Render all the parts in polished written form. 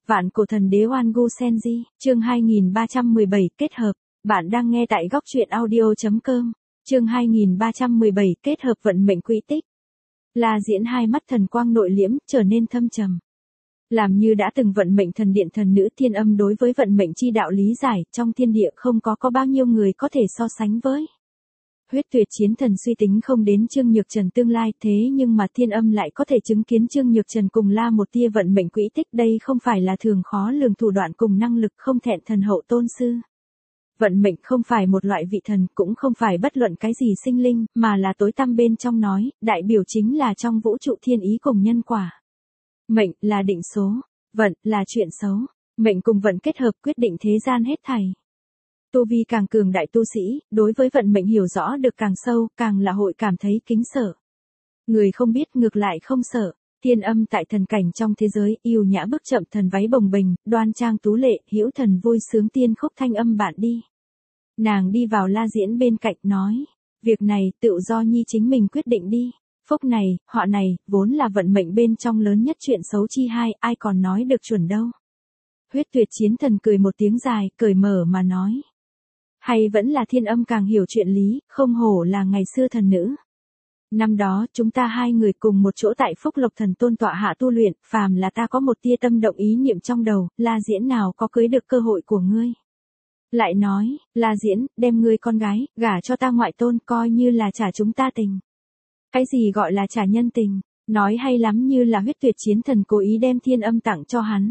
Vạn cổ thần đế Oan Gu Senji, chương 2317, kết hợp. Bạn đang nghe tại góc truyện audio.com. Chương 2317, kết hợp vận mệnh quỹ tích. La Diễn hai mắt thần quang nội liễm, trở nên thâm trầm. Làm như đã từng vận mệnh thần điện thần nữ Thiên Âm đối với vận mệnh chi đạo lý giải, trong thiên địa không có bao nhiêu người có thể so sánh với. Huyết Tuyệt Chiến Thần suy tính không đến Trương Nhược Trần tương lai, thế nhưng mà Thiên Âm lại có thể chứng kiến Trương Nhược Trần cùng La một tia vận mệnh quỹ tích, đây không phải là thường khó lường thủ đoạn cùng năng lực không thẹn thần hậu tôn sư. Vận mệnh không phải một loại vị thần, cũng không phải bất luận cái gì sinh linh, mà là tối tăm bên trong nói, đại biểu chính là trong vũ trụ thiên ý cùng nhân quả. Mệnh là định số, vận là chuyện xấu, mệnh cùng vận kết hợp quyết định thế gian hết thảy. Tu vi càng cường đại tu sĩ, đối với vận mệnh hiểu rõ được càng sâu, càng là hội cảm thấy kính sợ. Người không biết ngược lại không sợ. Thiên Âm tại thần cảnh trong thế giới, yêu nhã bước chậm, thần váy bồng bềnh, đoan trang tú lệ, hữu thần vui sướng tiên khúc thanh âm bạn đi. Nàng đi vào La Diễn bên cạnh nói, việc này tự do nhi chính mình quyết định đi. Phúc này, họa này, vốn là vận mệnh bên trong lớn nhất chuyện xấu chi hai, ai còn nói được chuẩn đâu. Huyết Tuyệt Chiến Thần cười một tiếng dài, cởi mở mà nói. Hay vẫn là Thiên Âm càng hiểu chuyện lý, không hổ là ngày xưa thần nữ. Năm đó chúng ta hai người cùng một chỗ tại Phúc Lộc Thần Tôn tọa hạ tu luyện, phàm là ta có một tia tâm động ý niệm trong đầu, La Diễn nào có cưới được cơ hội của ngươi. Lại nói, La Diễn, đem ngươi con gái, gả cho ta ngoại tôn coi như là trả chúng ta tình. Cái gì gọi là trả nhân tình, nói hay lắm như là Huyết Tuyệt Chiến Thần cố ý đem Thiên Âm tặng cho hắn.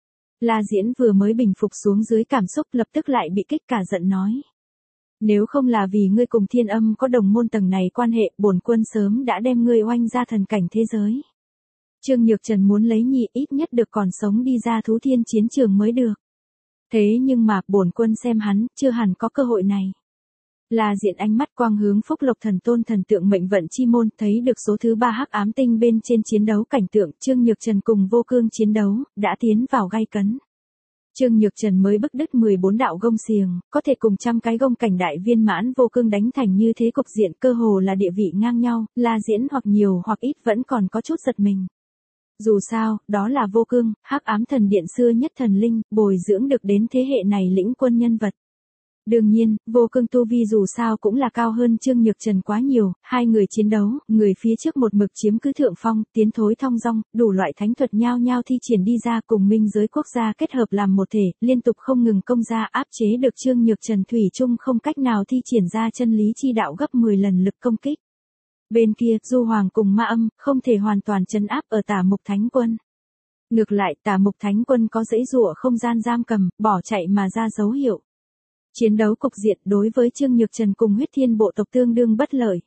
La Diễn vừa mới bình phục xuống dưới cảm xúc lập tức lại bị kích cả giận nói. Nếu không là vì ngươi cùng Thiên Âm có đồng môn tầng này quan hệ, bổn quân sớm đã đem ngươi oanh ra thần cảnh thế giới. Trương Nhược Trần muốn lấy nhị ít nhất được còn sống đi ra thú thiên chiến trường mới được. Thế nhưng mà, bổn quân xem hắn, chưa hẳn có cơ hội này. La Diễn ánh mắt quang hướng Phúc Lộc Thần Tôn thần tượng mệnh vận chi môn, thấy được số thứ 3 hắc ám tinh bên trên chiến đấu cảnh tượng, Trương Nhược Trần cùng Vô Cương chiến đấu, đã tiến vào gay cấn. Trương Nhược Trần mới bức đứt 14 đạo gông xiềng, có thể cùng trăm cái gông cảnh đại viên mãn Vô Cương đánh thành như thế cục diện cơ hồ là địa vị ngang nhau, La Diễn hoặc nhiều hoặc ít vẫn còn có chút giật mình. Dù sao, đó là Vô Cương, hắc ám thần điện xưa nhất thần linh, bồi dưỡng được đến thế hệ này lĩnh quân nhân vật. Đương nhiên, Vô Cương tu vi dù sao cũng là cao hơn Trương Nhược Trần quá nhiều, hai người chiến đấu, người phía trước một mực chiếm cứ thượng phong, tiến thối thong dong, đủ loại thánh thuật nhao nhao thi triển đi ra cùng minh giới quốc gia kết hợp làm một thể, liên tục không ngừng công ra áp chế được Trương Nhược Trần thủy chung không cách nào thi triển ra chân lý chi đạo gấp 10 lần lực công kích. Bên kia, Du Hoàng cùng Ma Âm, không thể hoàn toàn trấn áp ở Tả Mục Thánh Quân. Ngược lại, Tả Mục Thánh Quân có dãy dụa không gian giam cầm, bỏ chạy mà ra dấu hiệu. Chiến đấu cục diện đối với Trương Nhược Trần cùng Huyết Thiên bộ tộc tương đương bất lợi.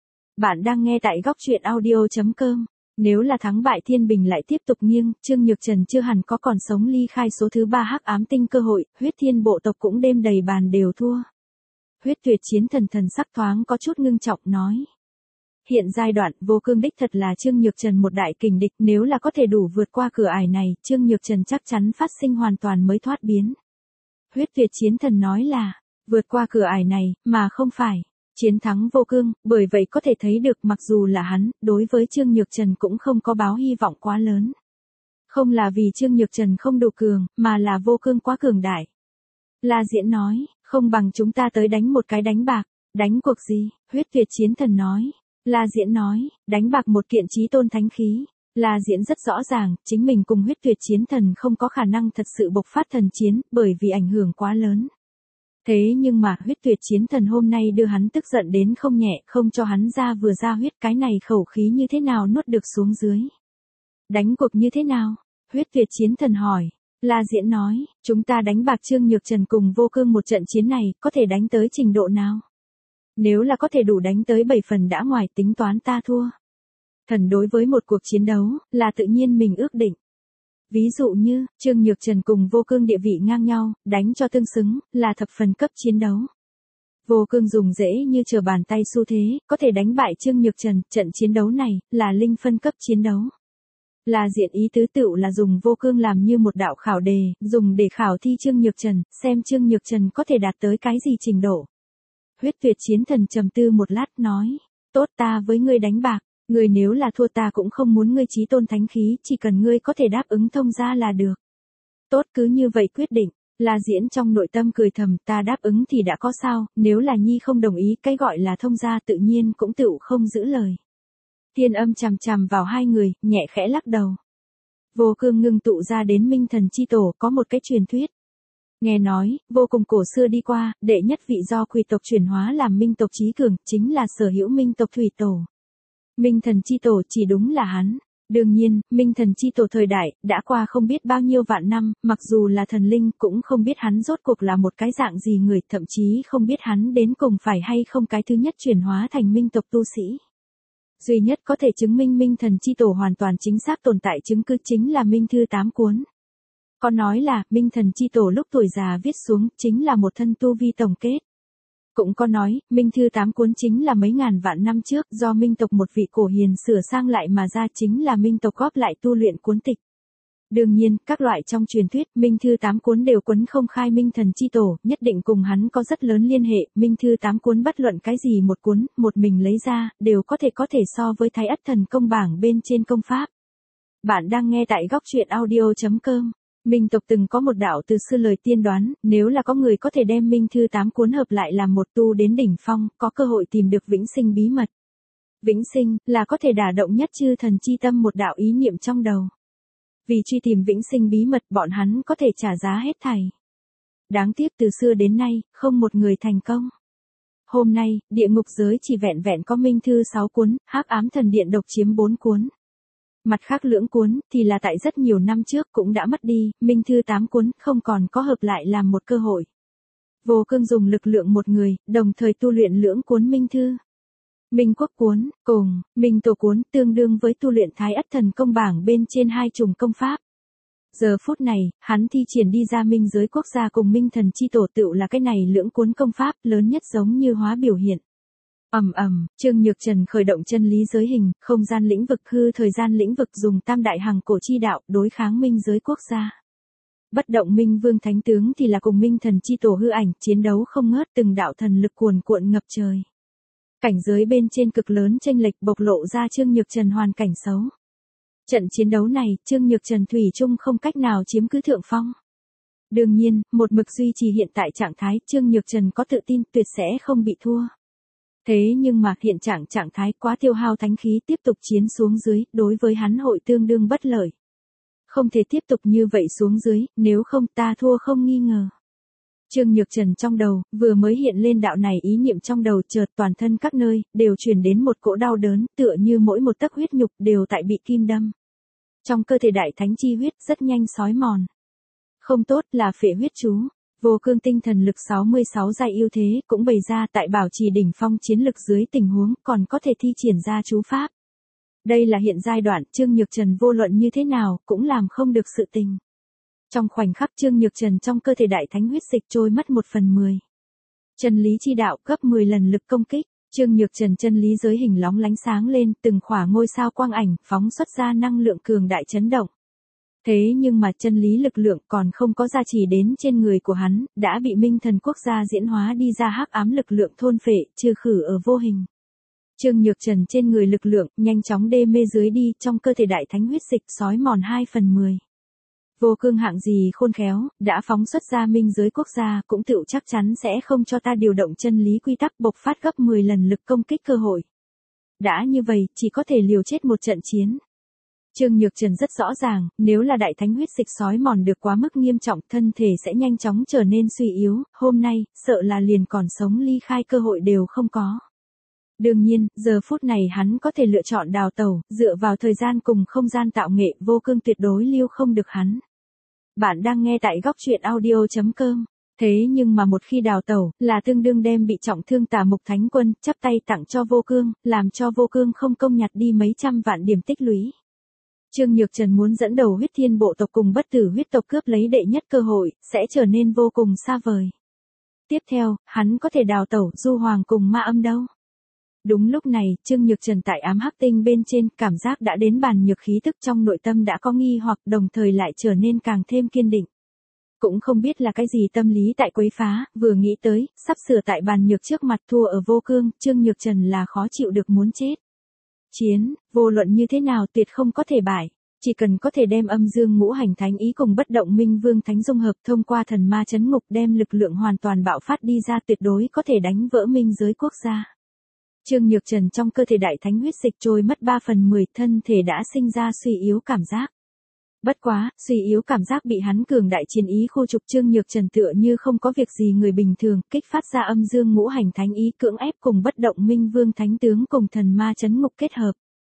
Bạn đang nghe tại góc truyện audio.com. Nếu là thắng bại thiên bình lại tiếp tục nghiêng, Trương Nhược Trần chưa hẳn có còn sống ly khai số thứ 3 hắc ám tinh cơ hội, Huyết Thiên bộ tộc cũng đêm đầy bàn đều thua. Huyết Tuyệt Chiến Thần thần sắc thoáng có chút ngưng trọng nói. Hiện giai đoạn, Vô Cương đích thật là Trương Nhược Trần một đại kình địch, nếu là có thể đủ vượt qua cửa ải này, Trương Nhược Trần chắc chắn phát sinh hoàn toàn mới thoát biến. Huyết Tuyệt Chiến Thần nói là, vượt qua cửa ải này, mà không phải, chiến thắng Vô Cương, bởi vậy có thể thấy được mặc dù là hắn, đối với Trương Nhược Trần cũng không có báo hy vọng quá lớn. Không là vì Trương Nhược Trần không đủ cường, mà là Vô Cương quá cường đại. La Diễn nói, không bằng chúng ta tới đánh một cái đánh bạc, đánh cuộc gì, Huyết Tuyệt Chiến Thần nói. La Diễn nói, đánh bạc một kiện chí tôn thánh khí. La Diễn rất rõ ràng, chính mình cùng Huyết Tuyệt Chiến Thần không có khả năng thật sự bộc phát thần chiến, bởi vì ảnh hưởng quá lớn. Thế nhưng mà, Huyết Tuyệt Chiến Thần hôm nay đưa hắn tức giận đến không nhẹ, không cho hắn ra vừa ra huyết, cái này khẩu khí như thế nào nuốt được xuống dưới. Đánh cuộc như thế nào? Huyết Tuyệt Chiến Thần hỏi. La Diễn nói, chúng ta đánh bạc Trương Nhược Trần cùng Vô Cương một trận chiến này, có thể đánh tới trình độ nào? Nếu là có thể đủ đánh tới 7 phần đã ngoài tính toán ta thua. Thần đối với một cuộc chiến đấu, là tự nhiên mình ước định. Ví dụ như, Trương Nhược Trần cùng Vô Cương địa vị ngang nhau, đánh cho tương xứng, là thập phần cấp chiến đấu. Vô Cương dùng dễ như trở bàn tay xu thế, có thể đánh bại Trương Nhược Trần, trận chiến đấu này, là linh phân cấp chiến đấu. Là diện ý tứ tựu là dùng Vô Cương làm như một đạo khảo đề, dùng để khảo thi Trương Nhược Trần, xem Trương Nhược Trần có thể đạt tới cái gì trình độ. Huyết Tuyệt Chiến Thần trầm tư một lát nói, tốt ta với ngươi đánh bạc. Ngươi nếu là thua ta cũng không muốn ngươi chí tôn thánh khí, chỉ cần ngươi có thể đáp ứng thông gia là được. Tốt, cứ như vậy quyết định. La Diễn trong nội tâm cười thầm, ta đáp ứng thì đã có sao, nếu là Nhi không đồng ý, cái gọi là thông gia tự nhiên cũng tựu không giữ lời. Thiên Âm chằm chằm vào hai người, nhẹ khẽ lắc đầu. Vô Cương ngưng tụ ra đến Minh Thần chi tổ, có một cái truyền thuyết. Nghe nói, vô cùng cổ xưa đi qua, đệ nhất vị do quỷ tộc chuyển hóa làm Minh tộc chí cường, chính là sở hữu Minh tộc thủy tổ. Minh Thần chi tổ chỉ đúng là hắn. Đương nhiên, Minh Thần chi tổ thời đại, đã qua không biết bao nhiêu vạn năm, mặc dù là thần linh cũng không biết hắn rốt cuộc là một cái dạng gì người, thậm chí không biết hắn đến cùng phải hay không cái thứ nhất chuyển hóa thành Minh tộc tu sĩ. Duy nhất có thể chứng minh Minh Thần chi tổ hoàn toàn chính xác tồn tại chứng cứ chính là Minh Thư 8 cuốn. Có nói là, Minh Thần chi tổ lúc tuổi già viết xuống, chính là một thân tu vi tổng kết. Cũng có nói, Minh Thư 8 cuốn chính là mấy ngàn vạn năm trước, do Minh tộc một vị cổ hiền sửa sang lại mà ra, chính là Minh tộc góp lại tu luyện cuốn tịch. Đương nhiên, các loại trong truyền thuyết, Minh Thư 8 cuốn đều quấn không khai Minh Thần chi tổ, nhất định cùng hắn có rất lớn liên hệ, Minh Thư 8 cuốn bất luận cái gì một cuốn, một mình lấy ra, đều có thể so với Thái Ất Thần Công bảng bên trên công pháp. Bạn đang nghe tại góc truyện audio.com. Minh tộc từng có một đạo từ xưa lời tiên đoán, nếu là có người có thể đem Minh Thư 8 cuốn hợp lại làm một tu đến đỉnh phong, có cơ hội tìm được vĩnh sinh bí mật. Vĩnh sinh, là có thể đả động nhất chư thần chi tâm một đạo ý niệm trong đầu. Vì truy tìm vĩnh sinh bí mật, bọn hắn có thể trả giá hết thảy. Đáng tiếc từ xưa đến nay, không một người thành công. Hôm nay, địa ngục giới chỉ vẹn vẹn có Minh Thư 6 cuốn, Hắc Ám Thần Điện độc chiếm 4 cuốn. Mặt khác lưỡng cuốn, thì là tại rất nhiều năm trước cũng đã mất đi, Minh Thư 8 cuốn, không còn có hợp lại làm một cơ hội. Vô Cương dùng lực lượng một người, đồng thời tu luyện lưỡng cuốn Minh Thư. Minh Quốc cuốn, cùng, Minh Tổ cuốn, tương đương với tu luyện Thái Ất Thần Công bảng bên trên hai chủng công pháp. Giờ phút này, hắn thi triển đi ra minh giới quốc gia cùng Minh Thần chi tổ tựu là cái này lưỡng cuốn công pháp, lớn nhất giống như hóa biểu hiện. Trương Nhược Trần khởi động chân lý giới hình, không gian lĩnh vực hư thời gian lĩnh vực dùng tam đại hằng cổ chi đạo đối kháng minh giới quốc gia. Bất động Minh Vương Thánh Tướng thì là cùng Minh Thần chi tổ hư ảnh, chiến đấu không ngớt, từng đạo thần lực cuồn cuộn ngập trời. Cảnh giới bên trên cực lớn chênh lệch bộc lộ ra Trương Nhược Trần hoàn cảnh xấu. Trận chiến đấu này, Trương Nhược Trần thủy chung không cách nào chiếm cứ thượng phong. Đương nhiên, một mực duy trì hiện tại trạng thái, Trương Nhược Trần có tự tin tuyệt sẽ không bị thua. Thế nhưng mà hiện trạng thái quá tiêu hao thánh khí tiếp tục chiến xuống dưới, đối với hắn hội tương đương bất lợi. Không thể tiếp tục như vậy xuống dưới, nếu không ta thua không nghi ngờ. Trương Nhược Trần trong đầu, vừa mới hiện lên đạo này ý niệm trong đầu, chợt toàn thân các nơi, đều truyền đến một cỗ đau đớn, tựa như mỗi một tấc huyết nhục đều tại bị kim đâm. Trong cơ thể đại thánh chi huyết rất nhanh xói mòn. Không tốt, là phệ huyết chú. Vô Cương tinh thần lực 66 giai ưu thế cũng bày ra, tại bảo trì đỉnh phong chiến lực dưới tình huống còn có thể thi triển ra chú pháp. Đây là hiện giai đoạn, Trương Nhược Trần vô luận như thế nào cũng làm không được sự tình. Trong khoảnh khắc Trương Nhược Trần trong cơ thể đại thánh huyết dịch trôi mất 1/10. Chân lý chi đạo gấp 10 lần lực công kích, Trương Nhược Trần chân lý giới hình lóng lánh sáng lên, từng khỏa ngôi sao quang ảnh phóng xuất ra năng lượng cường đại chấn động. Thế nhưng mà chân lý lực lượng còn không có gia trì đến trên người của hắn, đã bị Minh Thần quốc gia diễn hóa đi ra hắc ám lực lượng thôn phệ, trừ khử ở vô hình. Trương Nhược Trần trên người lực lượng nhanh chóng đê mê dưới đi, trong cơ thể đại thánh huyết dịch xói mòn 2/10. Vô Cương hạng gì khôn khéo, đã phóng xuất ra minh giới quốc gia cũng tựu chắc chắn sẽ không cho ta điều động chân lý quy tắc bộc phát gấp 10 lần lực công kích cơ hội. Đã như vậy, chỉ có thể liều chết một trận chiến. Trương Nhược Trần rất rõ ràng, nếu là đại thánh huyết dịch xói mòn được quá mức nghiêm trọng, thân thể sẽ nhanh chóng trở nên suy yếu, hôm nay, sợ là liền còn sống ly khai cơ hội đều không có. Đương nhiên, giờ phút này hắn có thể lựa chọn đào tẩu, dựa vào thời gian cùng không gian tạo nghệ, Vô Cương tuyệt đối lưu không được hắn. Bạn đang nghe tại góc truyện audio.com. Thế nhưng mà một khi đào tẩu, là tương đương đem bị trọng thương Tà Mục Thánh Quân, chắp tay tặng cho Vô Cương, làm cho Vô Cương không công nhặt đi mấy trăm vạn điểm tích lũy. Trương Nhược Trần muốn dẫn đầu huyết thiên bộ tộc cùng bất tử huyết tộc cướp lấy đệ nhất cơ hội, sẽ trở nên vô cùng xa vời. Tiếp theo, hắn có thể đào tẩu du hoàng cùng ma âm đâu. Đúng lúc này, Trương Nhược Trần tại ám hắc tinh bên trên, cảm giác đã đến bàn nhược khí tức trong nội tâm đã có nghi hoặc đồng thời lại trở nên càng thêm kiên định. Cũng không biết là cái gì tâm lý tại quấy phá, vừa nghĩ tới, sắp sửa tại bàn nhược trước mặt thua ở Vô Cương, Trương Nhược Trần là khó chịu được muốn chết. Chiến, vô luận như thế nào tuyệt không có thể bại. Chỉ cần có thể đem âm dương ngũ hành thánh ý cùng bất động minh vương thánh dung hợp thông qua thần ma chấn ngục đem lực lượng hoàn toàn bạo phát đi ra tuyệt đối có thể đánh vỡ minh giới quốc gia. Trương Nhược Trần trong cơ thể đại thánh huyết dịch trôi mất 3/10 thân thể đã sinh ra suy yếu cảm giác. Bất quá, suy yếu cảm giác bị hắn cường đại chiến ý khu trục Trương Nhược Trần tựa như không có việc gì người bình thường, kích phát ra âm dương ngũ hành thánh ý cưỡng ép cùng bất động minh vương thánh tướng cùng thần ma chấn ngục kết hợp.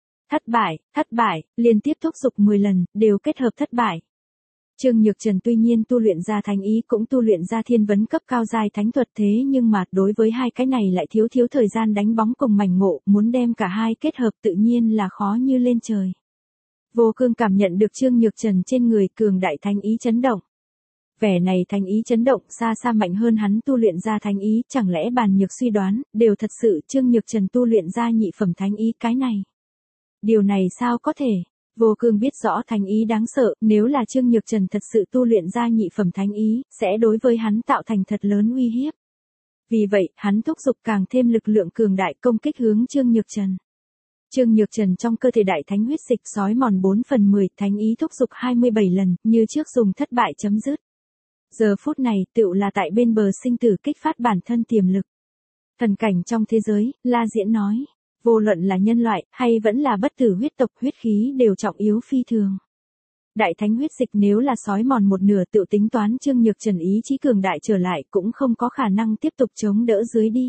Thất bại, liên tiếp thúc giục 10 lần, đều kết hợp thất bại. Trương Nhược Trần tuy nhiên tu luyện ra thánh ý cũng tu luyện ra thiên vấn cấp cao giai thánh thuật thế nhưng mà đối với hai cái này lại thiếu thời gian đánh bóng cùng mảnh ngộ, muốn đem cả hai kết hợp tự nhiên là khó như lên trời. Vô Cương cảm nhận được Trương Nhược Trần trên người cường đại thánh ý chấn động. Vẻ này thánh ý chấn động xa xa mạnh hơn hắn tu luyện ra thánh ý, chẳng lẽ Bàn Nhược suy đoán, đều thật sự Trương Nhược Trần tu luyện ra nhị phẩm thánh ý cái này. Điều này sao có thể? Vô Cương biết rõ thánh ý đáng sợ, nếu là Trương Nhược Trần thật sự tu luyện ra nhị phẩm thánh ý, sẽ đối với hắn tạo thành thật lớn uy hiếp. Vì vậy, hắn thúc giục càng thêm lực lượng cường đại công kích hướng Trương Nhược Trần. Trương Nhược Trần trong cơ thể đại thánh huyết dịch sói mòn 4/10, thánh ý thúc giục 27 lần, như trước dùng thất bại chấm dứt. Giờ phút này, tựu là tại bên bờ sinh tử kích phát bản thân tiềm lực. Thần cảnh trong thế giới, La Diễn nói, vô luận là nhân loại, hay vẫn là bất tử huyết tộc huyết khí đều trọng yếu phi thường. Đại thánh huyết dịch nếu là sói mòn một nửa tựu tính toán Trương Nhược Trần ý chí cường đại trở lại cũng không có khả năng tiếp tục chống đỡ dưới đi.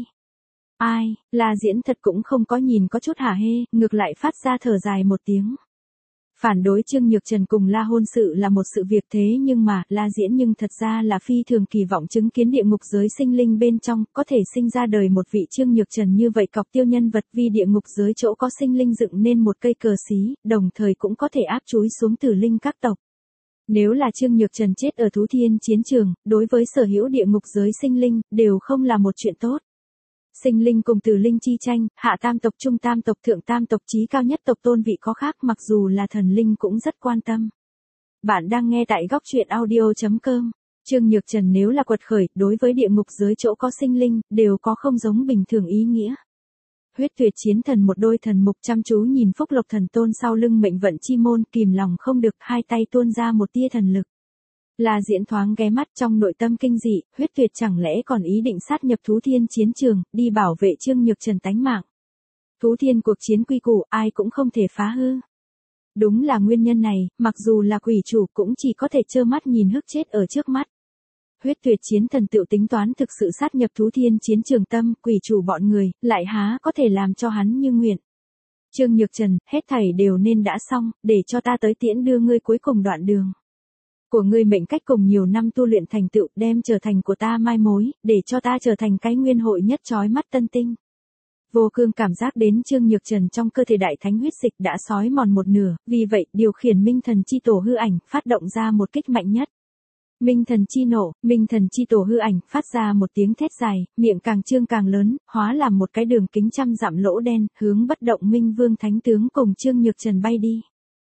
Ai, La Diễn thật cũng không có nhìn có chút hả hê, ngược lại phát ra thở dài một tiếng. Phản đối Trương Nhược Trần cùng La hôn sự là một sự việc thế nhưng mà, La Diễn nhưng thật ra là phi thường kỳ vọng chứng kiến địa ngục giới sinh linh bên trong, có thể sinh ra đời một vị Trương Nhược Trần như vậy cọc tiêu nhân vật vì địa ngục giới chỗ có sinh linh dựng nên một cây cờ xí, đồng thời cũng có thể áp chúi xuống tử linh các tộc. Nếu là Trương Nhược Trần chết ở Thú Thiên chiến trường, đối với sở hữu địa ngục giới sinh linh, đều không là một chuyện tốt. Sinh linh cùng tử linh chi tranh, hạ tam tộc trung tam tộc thượng tam tộc chí cao nhất tộc tôn vị có khác mặc dù là thần linh cũng rất quan tâm. Bạn đang nghe tại góc truyện audio.com. Trương Nhược Trần nếu là quật khởi, đối với địa ngục giới chỗ có sinh linh, đều có không giống bình thường ý nghĩa. Huyết Tuyệt Chiến Thần một đôi thần mục chăm chú nhìn Phúc Lộc Thần Tôn sau lưng mệnh vận chi môn kìm lòng không được hai tay tuôn ra một tia thần lực. La Diễn thoáng ghé mắt trong nội tâm kinh dị, Huyết Tuyệt chẳng lẽ còn ý định sát nhập Thú Thiên chiến trường, đi bảo vệ Trương Nhược Trần tánh mạng. Thú Thiên cuộc chiến quy củ ai cũng không thể phá hư. Đúng là nguyên nhân này, mặc dù là quỷ chủ cũng chỉ có thể trơ mắt nhìn hức chết ở trước mắt. Huyết Tuyệt Chiến Thần tự tính toán thực sự sát nhập Thú Thiên chiến trường tâm, quỷ chủ bọn người, lại há có thể làm cho hắn như nguyện. Trương Nhược Trần, hết thảy đều nên đã xong, để cho ta tới tiễn đưa ngươi cuối cùng đoạn đường. Của ngươi mệnh cách cùng nhiều năm tu luyện thành tựu đem trở thành của ta mai mối, để cho ta trở thành cái nguyên hội nhất chói mắt tân tinh. Vô Cương cảm giác đến Trương Nhược Trần trong cơ thể đại thánh huyết dịch đã sói mòn một nửa, vì vậy điều khiển Minh Thần chi tổ hư ảnh phát động ra một kích mạnh nhất. Minh Thần chi nổ, Minh Thần chi tổ hư ảnh phát ra một tiếng thét dài, miệng càng trương càng lớn, hóa làm một cái đường kính 100 dặm lỗ đen, hướng bất động Minh Vương Thánh tướng cùng Trương Nhược Trần bay đi.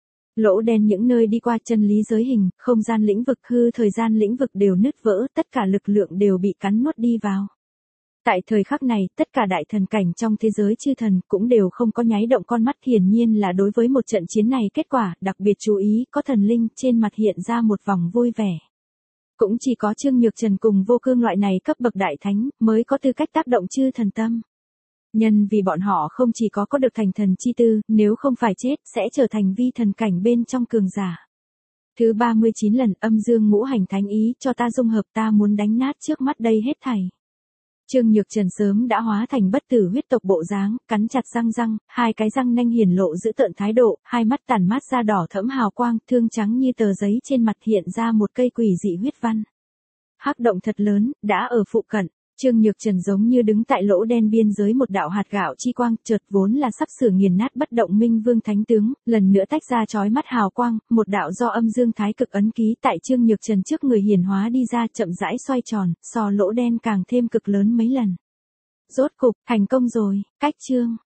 Lỗ đen những nơi đi qua chân lý giới hình, không gian lĩnh vực hư thời gian lĩnh vực đều nứt vỡ, tất cả lực lượng đều bị cắn nuốt đi vào. Tại thời khắc này, tất cả đại thần cảnh trong thế giới chư thần cũng đều không có nháy động con mắt, hiển nhiên là đối với một trận chiến này kết quả, đặc biệt chú ý, có thần linh trên mặt hiện ra một vòng vui vẻ. Cũng chỉ có Trương Nhược Trần cùng Vô Cương loại này cấp bậc đại thánh, mới có tư cách tác động chư thần tâm. Nhân vì bọn họ không chỉ có được thành thần chi tư, nếu không phải chết, sẽ trở thành vi thần cảnh bên trong cường giả. Thứ 39 lần âm dương ngũ hành thánh ý cho ta dung hợp, ta muốn đánh nát trước mắt đây hết thảy. Trương Nhược Trần sớm đã hóa thành bất tử huyết tộc bộ dáng, cắn chặt răng, hai cái răng nanh hiển lộ dữ tợn thái độ, hai mắt tàn mát ra đỏ thẫm hào quang, thương trắng như tờ giấy trên mặt hiện ra một cây quỷ dị huyết văn. Hắc động thật lớn, đã ở phụ cận. Trương Nhược Trần giống như đứng tại lỗ đen biên giới một đạo hạt gạo chi quang, chợt vốn là sắp sửa nghiền nát bất động Minh Vương Thánh tướng, lần nữa tách ra chói mắt hào quang, một đạo do âm dương thái cực ấn ký tại Trương Nhược Trần trước người hiển hóa đi ra, chậm rãi xoay tròn, so lỗ đen càng thêm cực lớn mấy lần. Rốt cục, thành công rồi, cách chương.